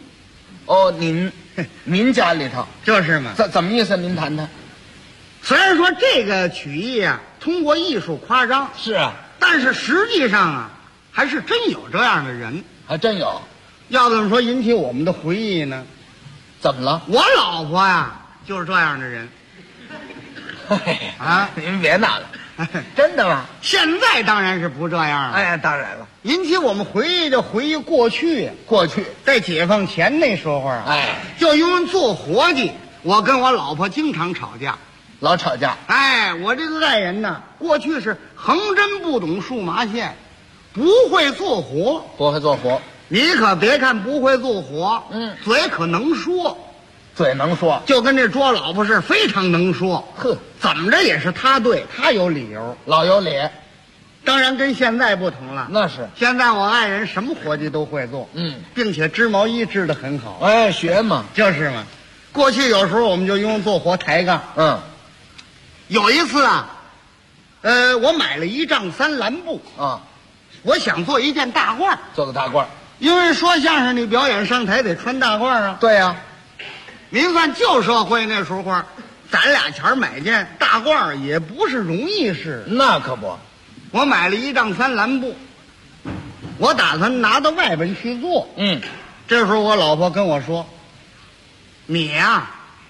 您家里头就是嘛？ 怎么意思？您谈谈。 虽然说这个曲艺啊，通过艺术夸张， 是啊， 但是实际上啊，还是真有这样的人， 还真有。 要怎么说引起我们的回忆呢？ 怎么了？ 我老婆呀，就是这样的人。 您别闹了。真的吗？ 现在当然是不这样了。 哎，当然了。 引起我们回忆就回忆过去。 过去在解放前那时候啊，就因为做活计，我跟我老婆经常吵架。 老吵架。 我这个爱人呢，过去是横针不懂数麻线，不会做活。 不会做活。 你可别看不会做活，嘴可能说。 嘴能说， 就跟这捉老婆是非常能说。怎么着也是他对，他有理由， 老有理。 当然跟现在不同了。 那是现在我爱人什么活计都会做，并且织毛衣织得很好。 学嘛， 就是嘛。过去有时候我们就用做活抬杠。有一次啊，我买了1丈3蓝布我想做一件大褂， 做个大褂， 因为说相声你表演上台得穿大褂啊。 对呀。 您算旧社会那时候，咱俩钱买件大褂也不是容易事。 那可不， 我买了1丈3蓝布，我打算拿到外边去做。这时候我老婆跟我说：“你呀，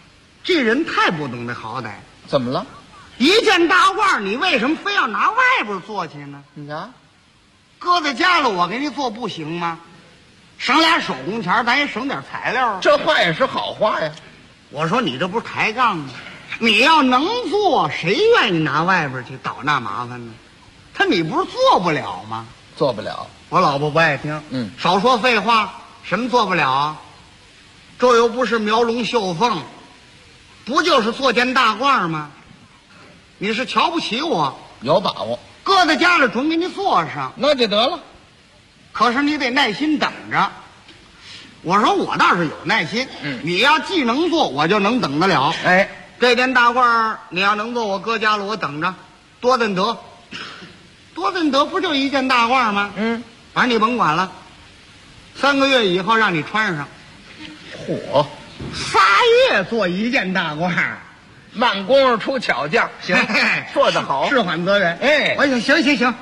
这人太不懂得好歹。 怎么了？ 一件大褂，你为什么非要拿外边做去呢？ 你看， 搁在家了，我给你做不行吗？省俩手工钱，咱也省点材料啊。 这话也是好话呀。 我说你这不是抬杠吗？你要能做，谁愿意拿外边去倒那麻烦呢？你不是做不了吗？ 做不了。 我老婆不爱听。少说废话，什么做不了啊？这又不是描龙绣凤，不就是做件大褂吗？你是瞧不起我？ 有把握， 搁在家里准给你做上， 那就得了。 可是你得耐心等着。我说我倒是有耐心，你要既能做，我就能等得了。 哎， 这件大褂你要能做，我搁家了我等着，多得得，多得得，不就一件大褂吗？反正你甭管了，3个月以后让你穿上。 嚯 ，3月做一件大褂， 慢工夫出巧匠，行，做得好， 事缓则圆。 哎， 我行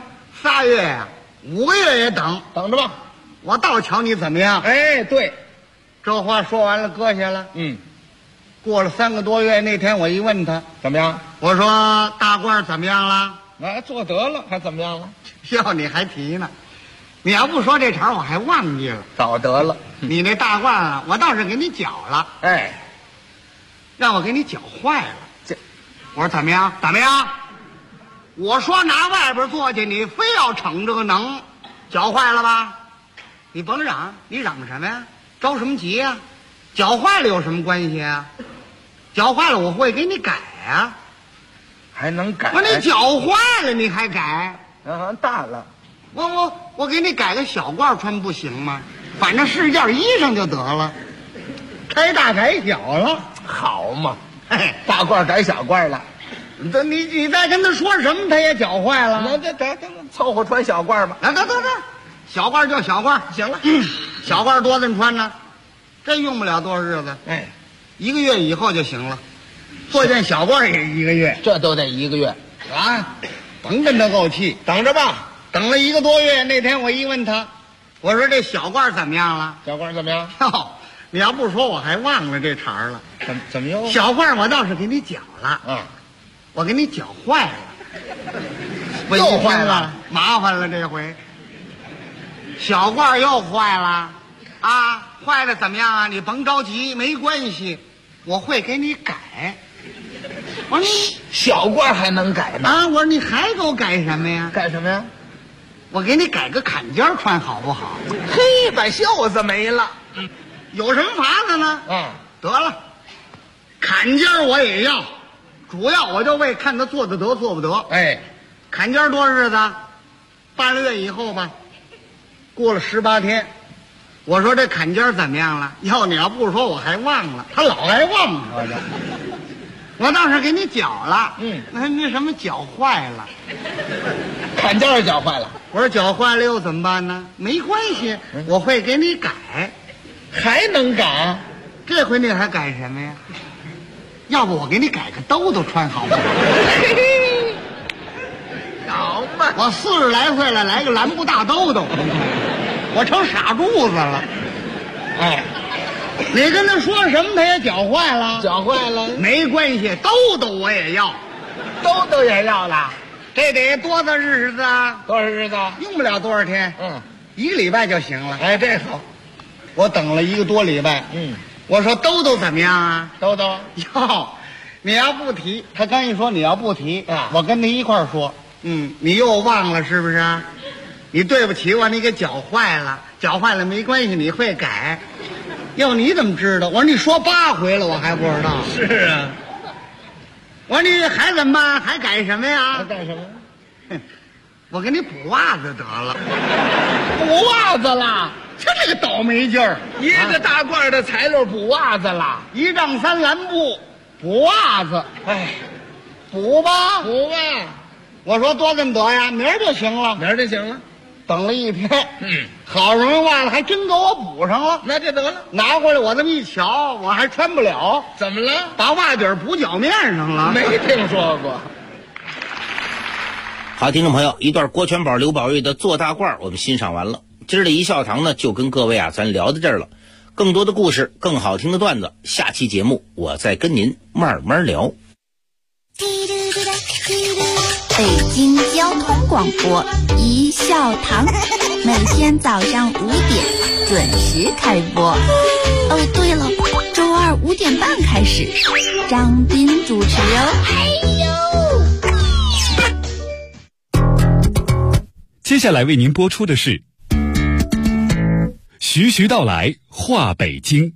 ，3月呀，5个月也等着吧。 我倒瞧你怎么样。 哎，对， 这话说完了，搁下了。过了3个多月，那天我一问他怎么样， 我说大褂怎么样了？ 做得了，还怎么样了？ 哟，你还提呢？你要不说这茬，我还忘记了。 早得了， 你那大褂啊，我倒是给你绞了。 哎， 让我给你绞坏了。我说怎么样？怎么样？我说拿外边做去，你非要逞这个能，绞坏了吧？你甭嚷，你嚷什么呀？着什么急呀？绞坏了有什么关系啊？绞坏了我会给你改啊。 还能改？ 我说你绞坏了你还改？ 大了。 我给你改个小褂穿不行吗？反正是件衣裳就得了，开大改小了， 好嘛！哎，大褂改小褂了， 你再跟他说什么，他也绞坏了。 那得凑合穿小褂吧。 得，小褂就小褂， 行了。 小褂多咱穿呢，真用不了多少日子。 哎 ，1个月以后就行了。做件小褂也1个月， 这都得1个月啊！甭跟他怄气， 等着吧。 等了1个多月，那天我一问他，我说这小褂怎么样了？ 小褂怎么样？ 哟，你要不说我还忘了这茬了。 怎么又？ 小褂我倒是给你绞了，我给你绞坏了， 又坏了， 麻烦了这回。小褂又坏了，啊，坏了怎么样啊？你甭着急，没关系，我会给你改。我说你小褂还能改呢？ 啊，我说你还给我改什么呀？ 改什么呀？ 我给你改个坎肩穿好不好？ 嘿，把袖子没了， 有什么法子呢？得了，坎肩我也要，主要我就为看他做得得做不得。 哎， 坎肩多日子？半个月以后吧。过了18天，我说这坎肩怎么样了？要你要不说我还忘了，他老爱忘我这。我倒是给你绞了，那什么绞坏了， 坎肩绞坏了。 我说绞坏了又怎么办呢？没关系，我会给你改， 还能改？ 这回你还改什么呀？要不我给你改个兜兜穿好不好？ 好嘛， 我40来岁了，来个蓝布大兜兜，我成傻柱子了。 哎。 你跟他说什么，他也绞坏了。 绞坏了没关系，兜兜我也要， 兜也要了。 这得多大日子啊？ 多少日子？ 用不了多少天，1个礼拜就行了。 哎，这好。 我等了1个多礼拜。我说兜兜怎么样啊？ 兜哟，你要不提，他刚一说你要不提，我跟他一块儿说。你又忘了是不是？你对不起我，你给绞坏了，绞坏了没关系，你会改。哟，你怎么知道？我说你说8回了，我还不知道。 是啊。 我说你还怎么办？还改什么呀？ 还改什么？ 我给你补袜子得了。 补袜子了？ 这个倒霉劲儿！ 一个大褂的材料补袜子了 ，1丈3蓝布补袜子。 哎， 补吧， 补吧。 我说多这么得呀，明儿就行了。 明儿就行了。 等了1天，好容易袜子还真给我补上了， 那就得了。 拿过来我这么一瞧，我还穿不了。 怎么了？ 把袜底补脚面上了。 没听说过。 好，听众朋友，一段郭全宝、刘宝瑞的做大褂我们欣赏完了。今儿的一笑堂呢，就跟各位咱聊到这儿了。 更多的故事，更好听的段子，下期节目我再跟您慢慢聊。 北京交通广播一笑堂，每天早上5点准时开播。哦，对了，周二5点半开始，张斌主持哦。 接下来为您播出的是徐徐道来话北京。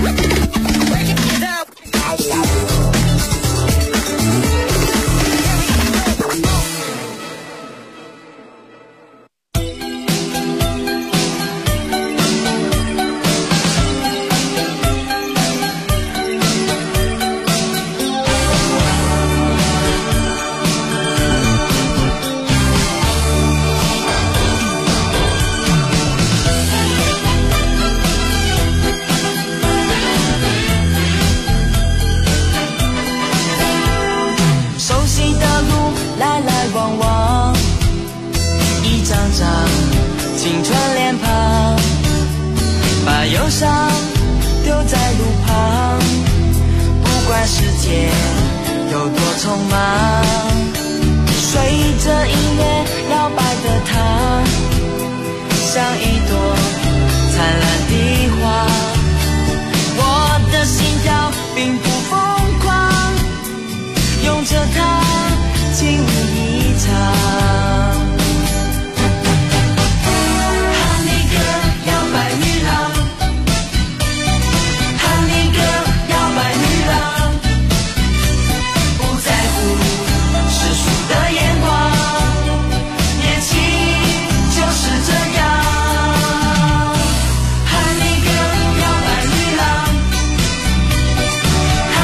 青春脸庞，把忧伤丢在路旁，不管世界有多匆忙，随着音乐摇摆的她，像一朵灿烂的花。我的心跳并不疯狂，拥着她亲密一场。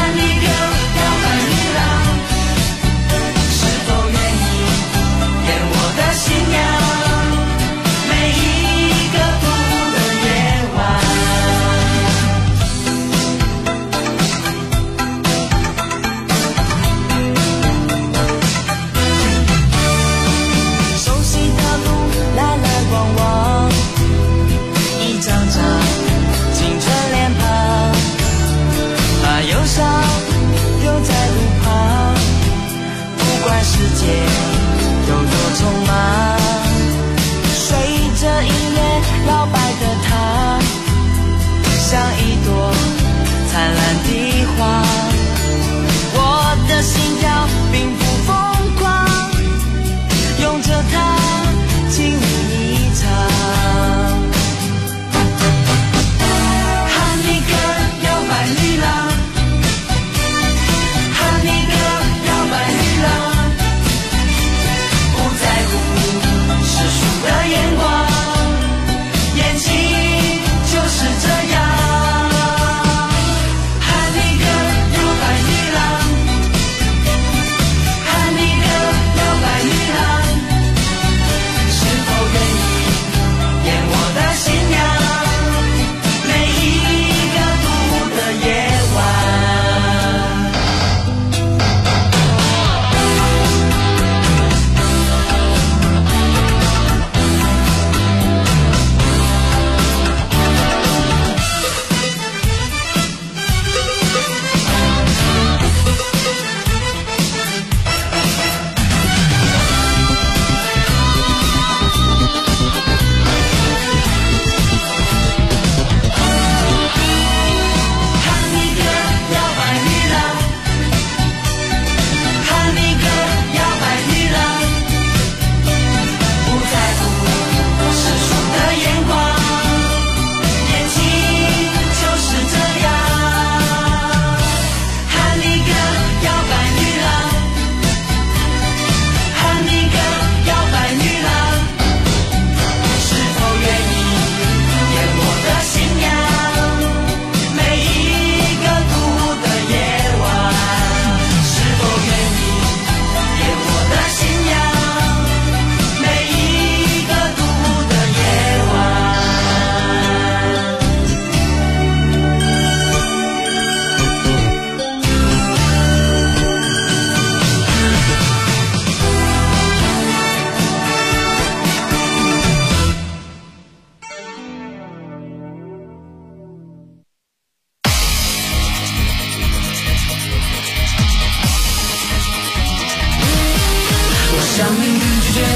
我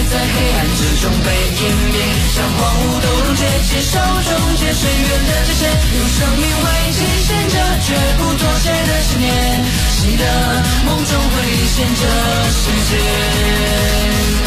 在黑暗之中被湮灭，像荒芜都溶解，接受终结岁月的这些，用生命为期限着绝不妥协的信念，记得梦中会现这世界。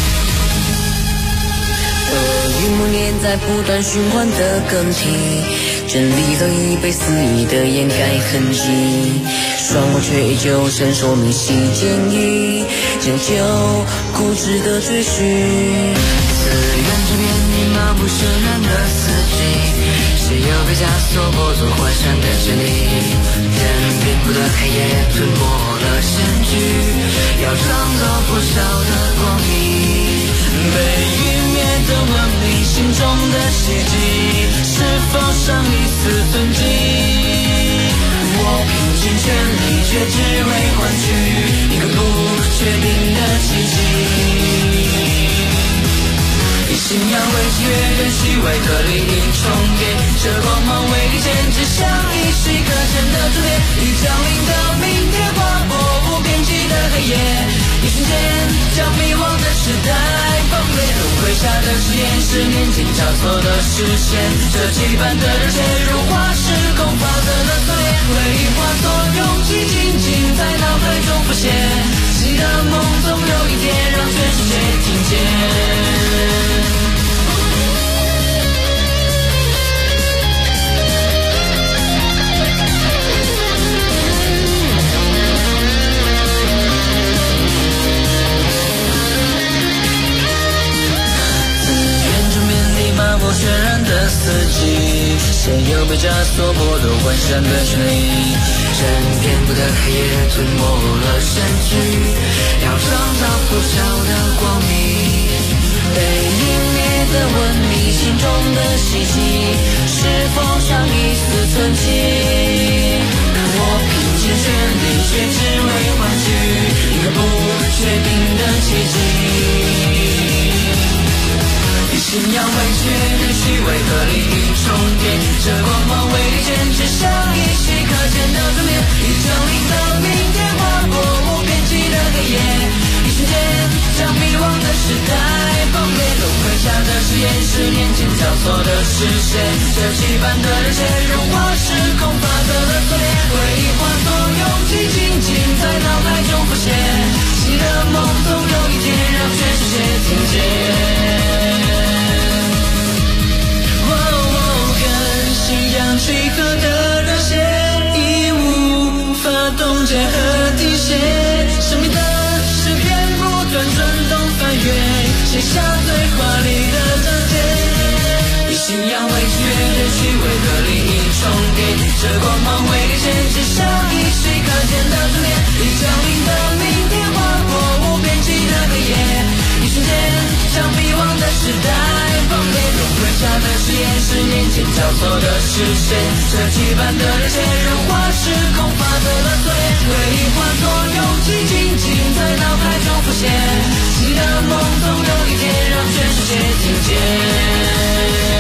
与暮年在不断循环的更替，真理早已被肆意的掩盖痕迹，双目却依旧伸手明晰建议，将就固执的追寻。 自愿之边你麻木渲染的四季，谁又被枷锁剥夺幻想的权利？人遍布的黑夜吞没了sen距，要创造多少的光明？被湮灭的文明，心中的奇迹，是否剩一丝存迹？我拼尽全力，却只为换取一个不确定的奇迹。以信仰为契约，跟虚伪和利益重叠，这光芒为利剑，指向依稀可见的终点。已降临的明天，划过无边际的黑夜，一瞬间将迷惘的时代崩裂，轮回下的誓言是年纪交错的视线，这羁绊的热血如化时空法则的锁链，回忆化作勇气，静静在脑海中浮现，记得梦总有一天让全世界听见。我渲染的四季，谁又被枷锁剥夺幻想的权利？人遍布的黑夜吞没了sen距，要创造多少的光明？被湮灭的文明，心中的希冀，是否尚一丝存迹？我拼尽全力，却只为换取一个不确定的奇迹。信仰为确认虚伪和利益重叠，这光芒为利剑，指向依稀可见的终点。已降临的明天，划过无边际的黑夜，一瞬间将迷惘的时代崩裂，轮回下的誓言是年前交错的视线，这羁绊的热血融化时空法则的锁链，回忆化作勇气，静静在脑海中浮现，记得梦总有一天让全世界听见。信仰契合的热血，已无法冻结和停歇，生命的诗篇不断转动翻阅，写下最华丽的章节。以信仰为契约，虚伪和利益重叠，这光芒为利剑，指向依稀可见的终点。已降临的明天，划过无边际的黑夜，一瞬间将迷惘的时代崩裂，轮回下的誓言是年前交错的视线，这羁绊的热血融化时空法则的锁链，回忆化作勇气，静静在脑海中浮现，记得梦总有一天让全世界听见。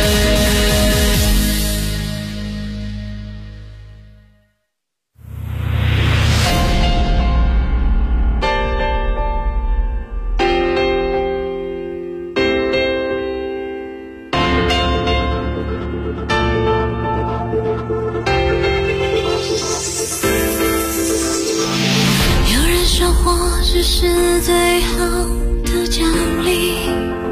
只是最好的奖励。